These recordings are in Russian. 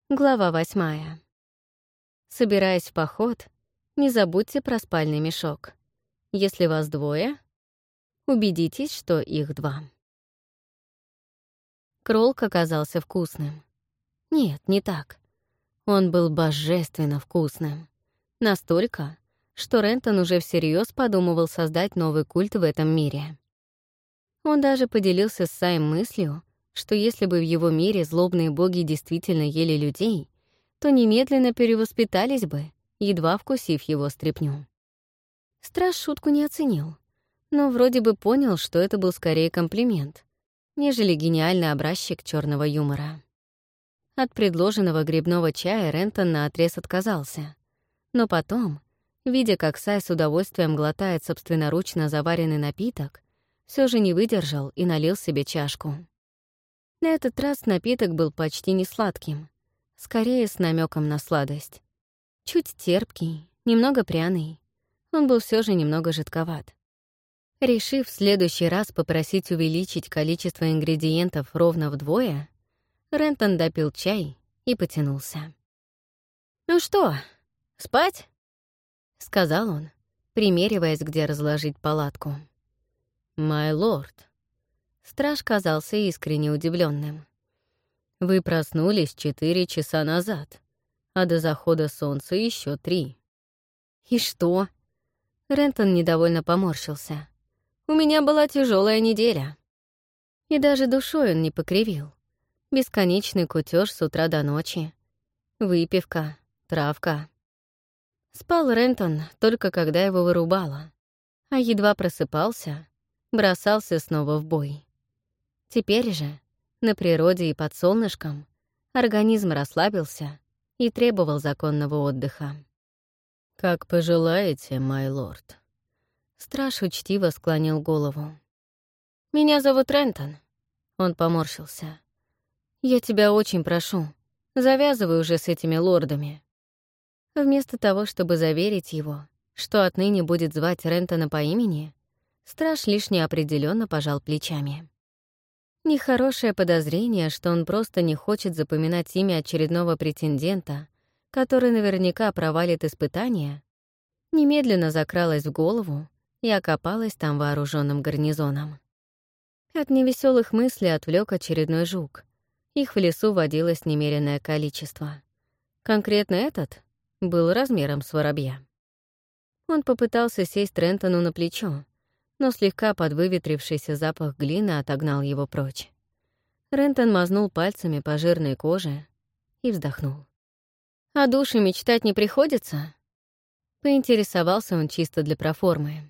Глава 8. Собираясь в поход, не забудьте про спальный мешок. Если вас двое, убедитесь, что их два. Кролк оказался вкусным. Нет, не так. Он был божественно вкусным. Настолько, что Рентон уже всерьез подумывал создать новый культ в этом мире. Он даже поделился с Саем мыслью, что если бы в его мире злобные боги действительно ели людей, то немедленно перевоспитались бы, едва вкусив его стряпню. Страж шутку не оценил, но вроде бы понял, что это был скорее комплимент, нежели гениальный образчик черного юмора. От предложенного грибного чая Рентон наотрез отказался, но потом, видя, как Сай с удовольствием глотает собственноручно заваренный напиток, все же не выдержал и налил себе чашку. На этот раз напиток был почти не сладким, скорее с намеком на сладость. Чуть терпкий, немного пряный. Он был все же немного жидковат. Решив в следующий раз попросить увеличить количество ингредиентов ровно вдвое, Рентон допил чай и потянулся. «Ну что, спать?» — сказал он, примериваясь, где разложить палатку. «Май лорд». Страж казался искренне удивленным. «Вы проснулись 4 часа назад, а до захода солнца еще 3. «И что?» Рентон недовольно поморщился. «У меня была тяжелая неделя». И даже душой он не покривил. Бесконечный кутеж с утра до ночи. Выпивка, травка. Спал Рентон только когда его вырубало, а едва просыпался, бросался снова в бой. Теперь же, на природе и под солнышком, организм расслабился и требовал законного отдыха. «Как пожелаете, май лорд». Страж учтиво склонил голову. «Меня зовут Рентон». Он поморщился. «Я тебя очень прошу, завязывай уже с этими лордами». Вместо того, чтобы заверить его, что отныне будет звать Рентона по имени, страж лишь неопределенно пожал плечами. Нехорошее подозрение, что он просто не хочет запоминать имя очередного претендента, который наверняка провалит испытание, немедленно закралось в голову и окопалось там вооруженным гарнизоном. От невеселых мыслей отвлек очередной жук. Их в лесу водилось немеренное количество. Конкретно этот был размером с воробья. Он попытался сесть Рентону на плечо, но слегка подвыветрившийся запах глины отогнал его прочь. Рентон мазнул пальцами по жирной коже и вздохнул. «О душе мечтать не приходится?» Поинтересовался он чисто для проформы.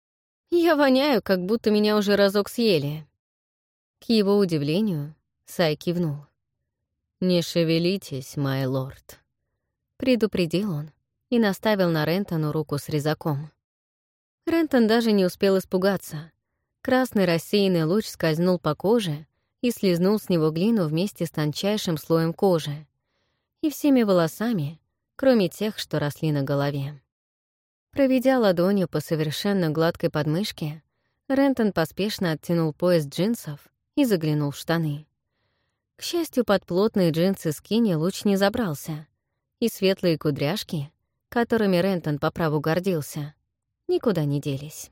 «Я воняю, как будто меня уже разок съели». К его удивлению, Сай кивнул. «Не шевелитесь, май лорд», — предупредил он и наставил на Рентону руку с резаком. Рентон даже не успел испугаться. Красный рассеянный луч скользнул по коже и слизнул с него глину вместе с тончайшим слоем кожи и всеми волосами, кроме тех, что росли на голове. Проведя ладонью по совершенно гладкой подмышке, Рентон поспешно оттянул пояс джинсов и заглянул в штаны. К счастью, под плотные джинсы скини луч не забрался, и светлые кудряшки, которыми Рентон по праву гордился, никуда не делись.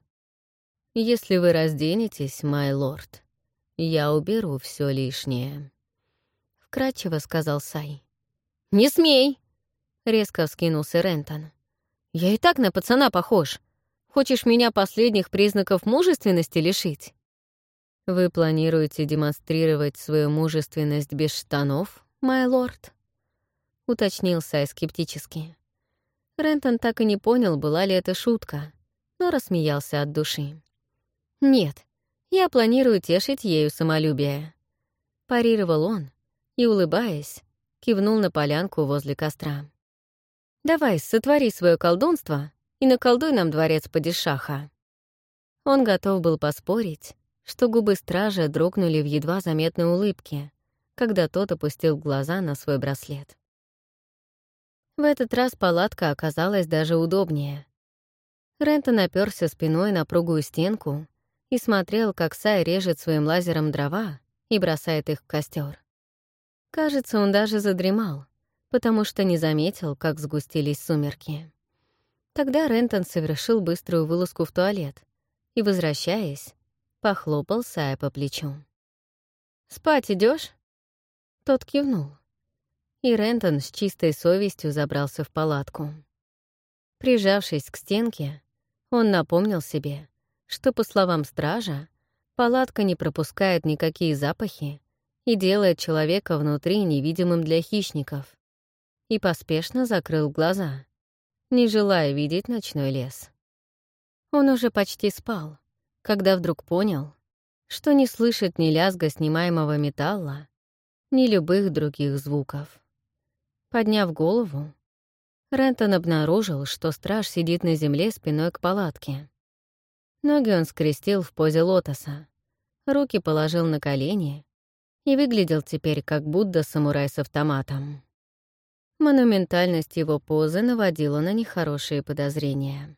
«Если вы разденетесь, май лорд, я уберу все лишнее», — вкратчиво сказал Сай. «Не смей!» — резко вскинулся Рентон. «Я и так на пацана похож. Хочешь меня последних признаков мужественности лишить?» «Вы планируете демонстрировать свою мужественность без штанов, май лорд?» — уточнил Сай скептически. Рентон так и не понял, была ли это шутка, но рассмеялся от души. «Нет, я планирую тешить ею самолюбие», — парировал он и, улыбаясь, кивнул на полянку возле костра. «Давай, сотвори свое колдунство и наколдуй нам дворец падишаха». Он готов был поспорить, что губы стража дрогнули в едва заметной улыбке, когда тот опустил глаза на свой браслет. В этот раз палатка оказалась даже удобнее. Рентон оперся спиной на пругую стенку и смотрел, как Сай режет своим лазером дрова и бросает их в костер. Кажется, он даже задремал, потому что не заметил, как сгустились сумерки. Тогда Рентон совершил быструю вылазку в туалет и, возвращаясь, похлопал Сая по плечу. «Спать идешь? Тот кивнул, и Рентон с чистой совестью забрался в палатку. Прижавшись к стенке, он напомнил себе, что, по словам стража, палатка не пропускает никакие запахи и делает человека внутри невидимым для хищников, и поспешно закрыл глаза, не желая видеть ночной лес. Он уже почти спал, когда вдруг понял, что не слышит ни лязга снимаемого металла, ни любых других звуков. Подняв голову, Рентон обнаружил, что страж сидит на земле спиной к палатке. Ноги он скрестил в позе лотоса, руки положил на колени и выглядел теперь как Будда-самурай с автоматом. Монументальность его позы наводила на нехорошие подозрения.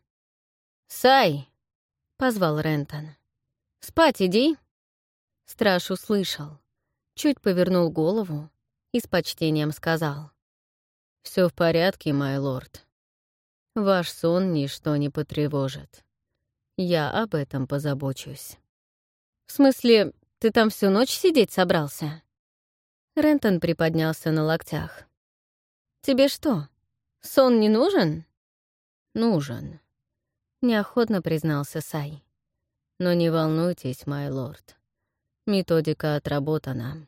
«Сай!» — позвал Рентон. «Спать иди!» Страж услышал, чуть повернул голову и с почтением сказал: «Все в порядке, май лорд. Ваш сон ничто не потревожит. Я об этом позабочусь». «В смысле, ты там всю ночь сидеть собрался?» Рентон приподнялся на локтях. «Тебе что, сон не нужен?» «Нужен», — неохотно признался Сай. «Но не волнуйтесь, май лорд. Методика отработана.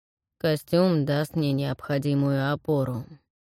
Костюм даст мне необходимую опору».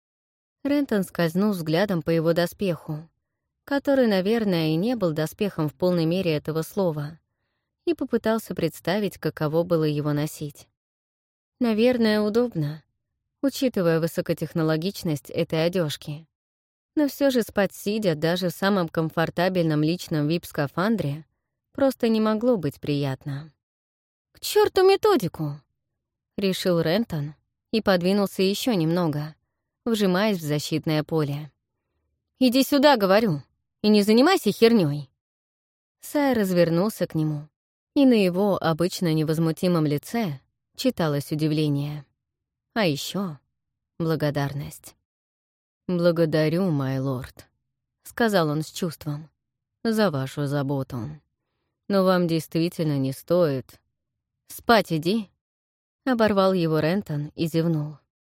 Рентон скользнул взглядом по его доспеху, который, наверное, и не был доспехом в полной мере этого слова, и попытался представить, каково было его носить. Наверное, удобно, учитывая высокотехнологичность этой одежки. Но все же спать сидя даже в самом комфортабельном личном вип-скафандре просто не могло быть приятно. «К черту методику!» — решил Рентон и подвинулся еще немного, вжимаясь в защитное поле. «Иди сюда, говорю, и не занимайся хернёй!» Сай развернулся к нему, и на его обычно невозмутимом лице читалось удивление. А еще благодарность. «Благодарю, май лорд», — сказал он с чувством, — «за вашу заботу. Но вам действительно не стоит...» «Спать иди», — оборвал его Рентон и зевнул.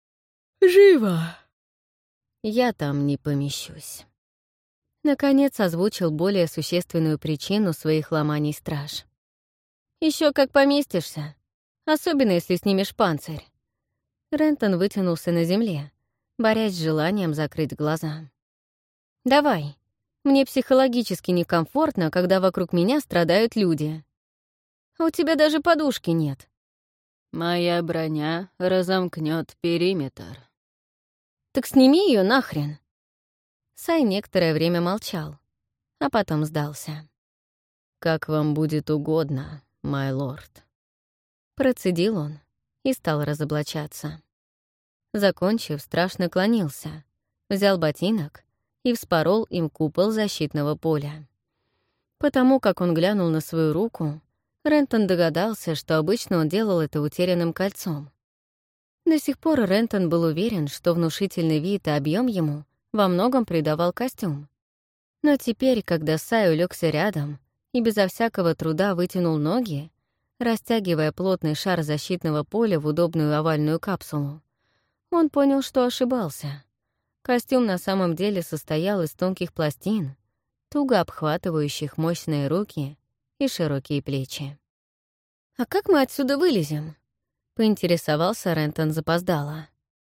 «Живо!» «Я там не помещусь». Наконец озвучил более существенную причину своих ломаний страж. Еще как поместишься, особенно если снимешь панцирь». Рентон вытянулся на земле, борясь с желанием закрыть глаза. «Давай, мне психологически некомфортно, когда вокруг меня страдают люди. А у тебя даже подушки нет». «Моя броня разомкнет периметр». «Так сними ее нахрен». Сай некоторое время молчал, а потом сдался. «Как вам будет угодно, май лорд». Процедил он и стал разоблачаться. Закончив, страж наклонился, взял ботинок и вспорол им купол защитного поля. Потому как он глянул на свою руку, Рентон догадался, что обычно он делал это утерянным кольцом. До сих пор Рентон был уверен, что внушительный вид и объем ему во многом придавал костюм. Но теперь, когда Сай улегся рядом и безо всякого труда вытянул ноги, растягивая плотный шар защитного поля в удобную овальную капсулу, он понял, что ошибался. Костюм на самом деле состоял из тонких пластин, туго обхватывающих мощные руки и широкие плечи. «А как мы отсюда вылезем?» — поинтересовался Рентон запоздало.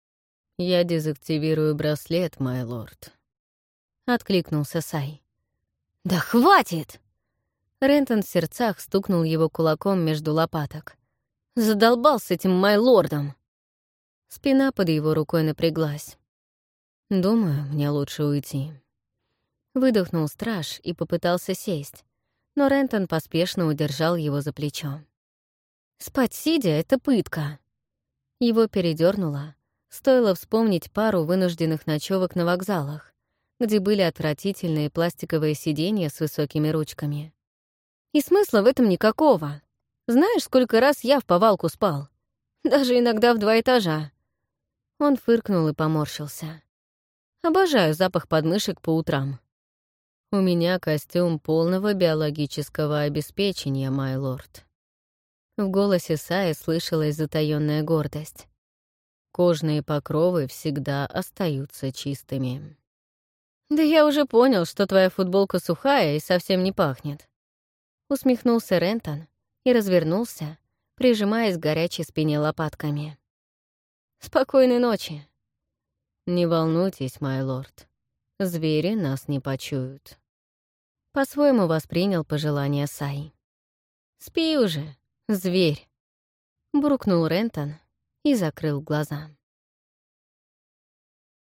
«Я дезактивирую браслет, май лорд», — откликнулся Сай. «Да хватит!» Рентон в сердцах стукнул его кулаком между лопаток. «Задолбал с этим май лордом!» Спина под его рукой напряглась. «Думаю, мне лучше уйти». Выдохнул страж и попытался сесть, но Рентон поспешно удержал его за плечо. «Спать сидя — это пытка». Его передёрнуло, стоило вспомнить пару вынужденных ночевок на вокзалах, где были отвратительные пластиковые сиденья с высокими ручками. И смысла в этом никакого. Знаешь, сколько раз я в повалку спал? Даже иногда в 2 этажа. Он фыркнул и поморщился. «Обожаю запах подмышек по утрам. У меня костюм полного биологического обеспечения, май лорд». В голосе Саи слышалась затаённая гордость. Кожные покровы всегда остаются чистыми. «Да я уже понял, что твоя футболка сухая и совсем не пахнет». Усмехнулся Рентон и развернулся, прижимаясь к горячей спине лопатками. «Спокойной ночи». «Не волнуйтесь, май лорд. Звери нас не почуют». По-своему воспринял пожелание Саи. «Спи уже, зверь», — буркнул Рентон и закрыл глаза.